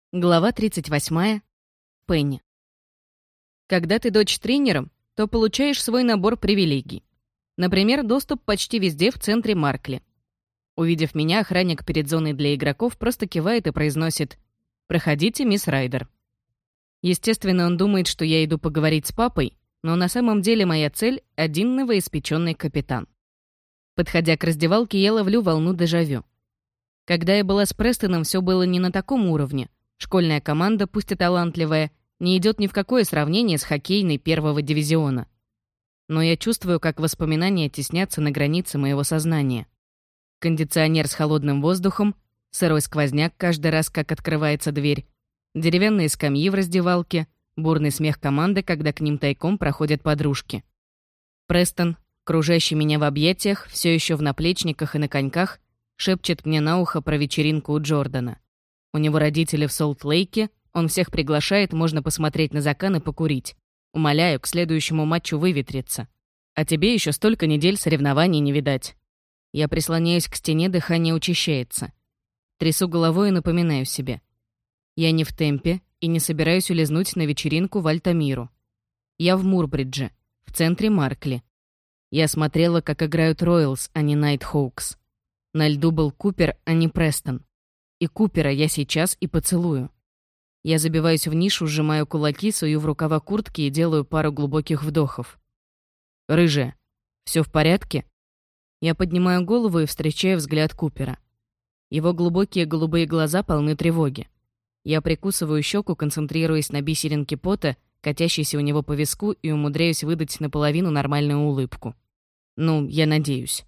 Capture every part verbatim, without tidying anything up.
Глава тридцать восьмая. Пенни. Когда ты дочь тренера, то получаешь свой набор привилегий. Например, доступ почти везде в центре Маркли. Увидев меня, охранник перед зоной для игроков просто кивает и произносит: «Проходите, мисс Райдер». Естественно, он думает, что я иду поговорить с папой, но на самом деле моя цель — один новоиспеченный капитан. Подходя к раздевалке, я ловлю волну дежавю. Когда я была с Престоном, все было не на таком уровне. Школьная команда, пусть и талантливая, не идет ни в какое сравнение с хоккейной первого дивизиона. Но я чувствую, как воспоминания теснятся на границе моего сознания. Кондиционер с холодным воздухом, сырой сквозняк каждый раз, как открывается дверь, деревянные скамьи в раздевалке, бурный смех команды, когда к ним тайком проходят подружки. Престон, кружащий меня в объятиях, все еще в наплечниках и на коньках, шепчет мне на ухо про вечеринку у Джордана. У него родители в Солт-Лейке, он всех приглашает, можно посмотреть на закат и покурить. Умоляю, к следующему матчу выветриться. А тебе еще столько недель соревнований не видать. Я прислоняюсь к стене, дыхание учащается. Трясу головой и напоминаю себе. Я не в темпе и не собираюсь улизнуть на вечеринку в Альтамиру. Я в Мурбридже, в центре Маркли. Я смотрела, как играют Роялс, а не Найтхоукс. На льду был Купер, а не Престон. И Купера я сейчас и поцелую. Я забиваюсь в нишу, сжимаю кулаки, сую в рукава куртки и делаю пару глубоких вдохов. «Рыжая, все в порядке?» Я поднимаю голову и встречаю взгляд Купера. Его глубокие голубые глаза полны тревоги. Я прикусываю щеку, концентрируясь на бисеринке пота, катящейся у него по виску, и умудряюсь выдать наполовину нормальную улыбку. Ну, я надеюсь.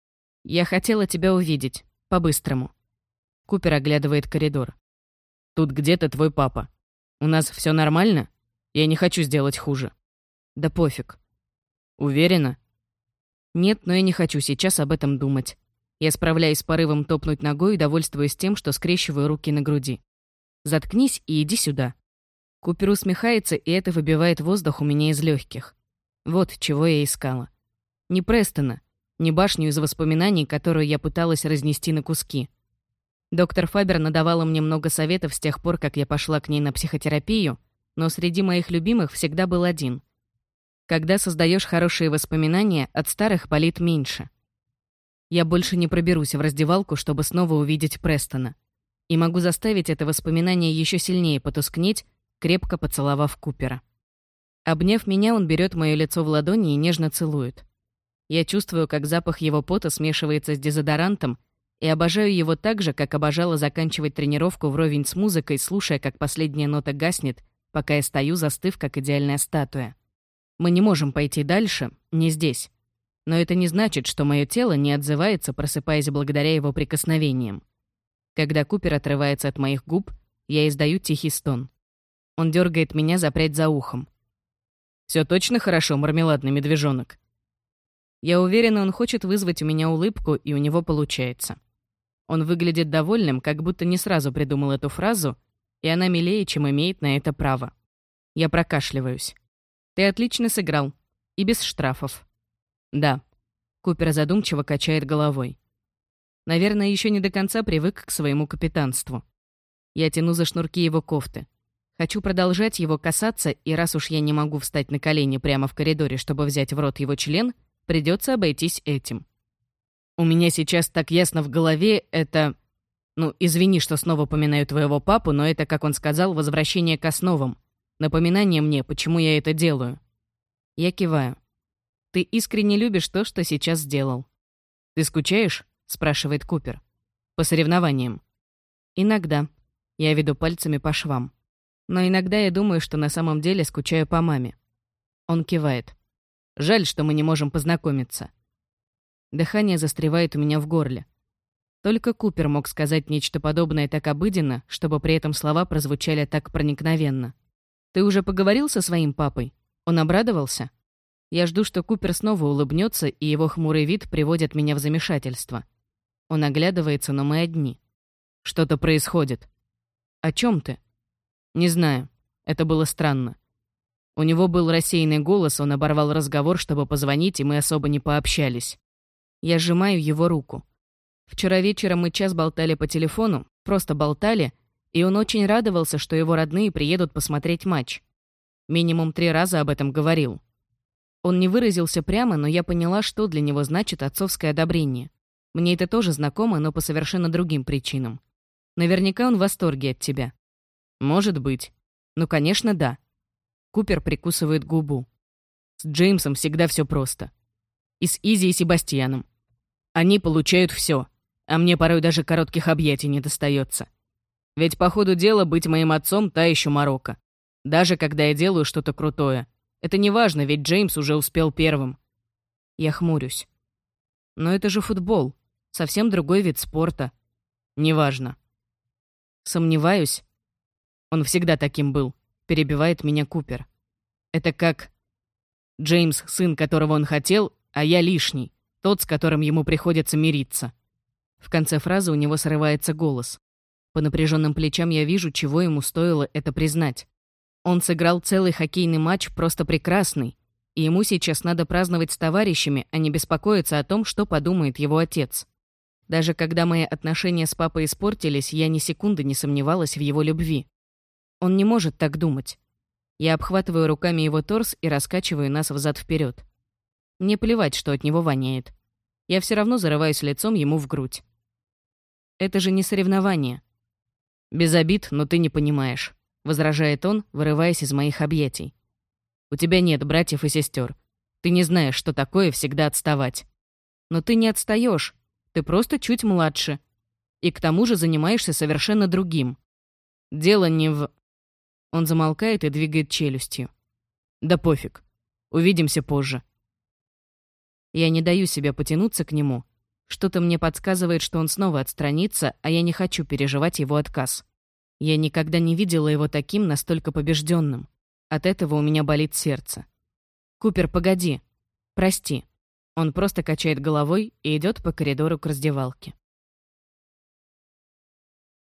«Я хотела тебя увидеть. По-быстрому». Купер оглядывает коридор. «Тут где-то твой папа. У нас все нормально? Я не хочу сделать хуже». «Да пофиг». «Уверена?» «Нет, но я не хочу сейчас об этом думать». Я справляюсь с порывом топнуть ногой и довольствуюсь тем, что скрещиваю руки на груди. «Заткнись и иди сюда». Купер усмехается, и это выбивает воздух у меня из легких. Вот чего я искала. Не Престона, не башню из воспоминаний, которую я пыталась разнести на куски. Доктор Фабер надавала мне много советов с тех пор, как я пошла к ней на психотерапию, но среди моих любимых всегда был один. Когда создаешь хорошие воспоминания, от старых болит меньше. Я больше не проберусь в раздевалку, чтобы снова увидеть Престона. И могу заставить это воспоминание еще сильнее потускнеть, крепко поцеловав Купера. Обняв меня, он берет мое лицо в ладони и нежно целует. Я чувствую, как запах его пота смешивается с дезодорантом, и обожаю его так же, как обожала заканчивать тренировку вровень с музыкой, слушая, как последняя нота гаснет, пока я стою, застыв, как идеальная статуя. Мы не можем пойти дальше, не здесь. Но это не значит, что мое тело не отзывается, просыпаясь благодаря его прикосновениям. Когда Купер отрывается от моих губ, я издаю тихий стон. Он дергает меня за прядь за ухом. «Все точно хорошо, мармеладный медвежонок?» Я уверена, он хочет вызвать у меня улыбку, и у него получается. Он выглядит довольным, как будто не сразу придумал эту фразу, и она милее, чем имеет на это право. Я прокашливаюсь. «Ты отлично сыграл. И без штрафов». «Да». Купер задумчиво качает головой. Наверное, еще не до конца привык к своему капитанству. Я тяну за шнурки его кофты. Хочу продолжать его касаться, и раз уж я не могу встать на колени прямо в коридоре, чтобы взять в рот его член, придется обойтись этим. У меня сейчас так ясно в голове это... Ну, извини, что снова поминаю твоего папу, но это, как он сказал, возвращение к основам. Напоминание мне, почему я это делаю. Я киваю. Ты искренне любишь то, что сейчас сделал. Ты скучаешь? Спрашивает Купер. По соревнованиям. Иногда. Я веду пальцами по швам. Но иногда я думаю, что на самом деле скучаю по маме. Он кивает. Жаль, что мы не можем познакомиться. Дыхание застревает у меня в горле. Только Купер мог сказать нечто подобное так обыденно, чтобы при этом слова прозвучали так проникновенно. «Ты уже поговорил со своим папой? Он обрадовался?» Я жду, что Купер снова улыбнется, и его хмурый вид приводит меня в замешательство. Он оглядывается, но мы одни. «Что-то происходит». «О чем ты?» «Не знаю. Это было странно. У него был рассеянный голос, он оборвал разговор, чтобы позвонить, и мы особо не пообщались. Я сжимаю его руку. Вчера вечером мы час болтали по телефону, просто болтали, И он очень радовался, что его родные приедут посмотреть матч. Минимум три раза об этом говорил. Он не выразился прямо, но я поняла, что для него значит отцовское одобрение. Мне это тоже знакомо, но по совершенно другим причинам. Наверняка он в восторге от тебя. Может быть. Ну, конечно, да. Купер прикусывает губу. С Джеймсом всегда все просто. И с Изи и Себастьяном. Они получают все, а мне порой даже коротких объятий не достается. Ведь по ходу дела быть моим отцом та еще морока. Даже когда я делаю что-то крутое. Это не важно, ведь Джеймс уже успел первым. Я хмурюсь. Но это же футбол. Совсем другой вид спорта. Неважно. Сомневаюсь. Он всегда таким был. Перебивает меня Купер. Это как... Джеймс, сын, которого он хотел, а я лишний. Тот, с которым ему приходится мириться. В конце фразы у него срывается голос. По напряженным плечам я вижу, чего ему стоило это признать. Он сыграл целый хоккейный матч просто прекрасный, и ему сейчас надо праздновать с товарищами, а не беспокоиться о том, что подумает его отец. Даже когда мои отношения с папой испортились, я ни секунды не сомневалась в его любви. Он не может так думать. Я обхватываю руками его торс и раскачиваю нас взад-вперед. Мне плевать, что от него воняет. Я все равно зарываюсь лицом ему в грудь. Это же не соревнование. Без обид, но ты не понимаешь. Возражает он, вырываясь из моих объятий. У тебя нет братьев и сестер. Ты не знаешь, что такое всегда отставать. Но ты не отстаешь. Ты просто чуть младше. И к тому же занимаешься совершенно другим. Дело не в... Он замолкает и двигает челюстью. Да пофиг. Увидимся позже. Я не даю себе потянуться к нему. Что-то мне подсказывает, что он снова отстранится, а я не хочу переживать его отказ. Я никогда не видела его таким, настолько побежденным. От этого у меня болит сердце. «Купер, погоди. Прости». Он просто качает головой и идет по коридору к раздевалке.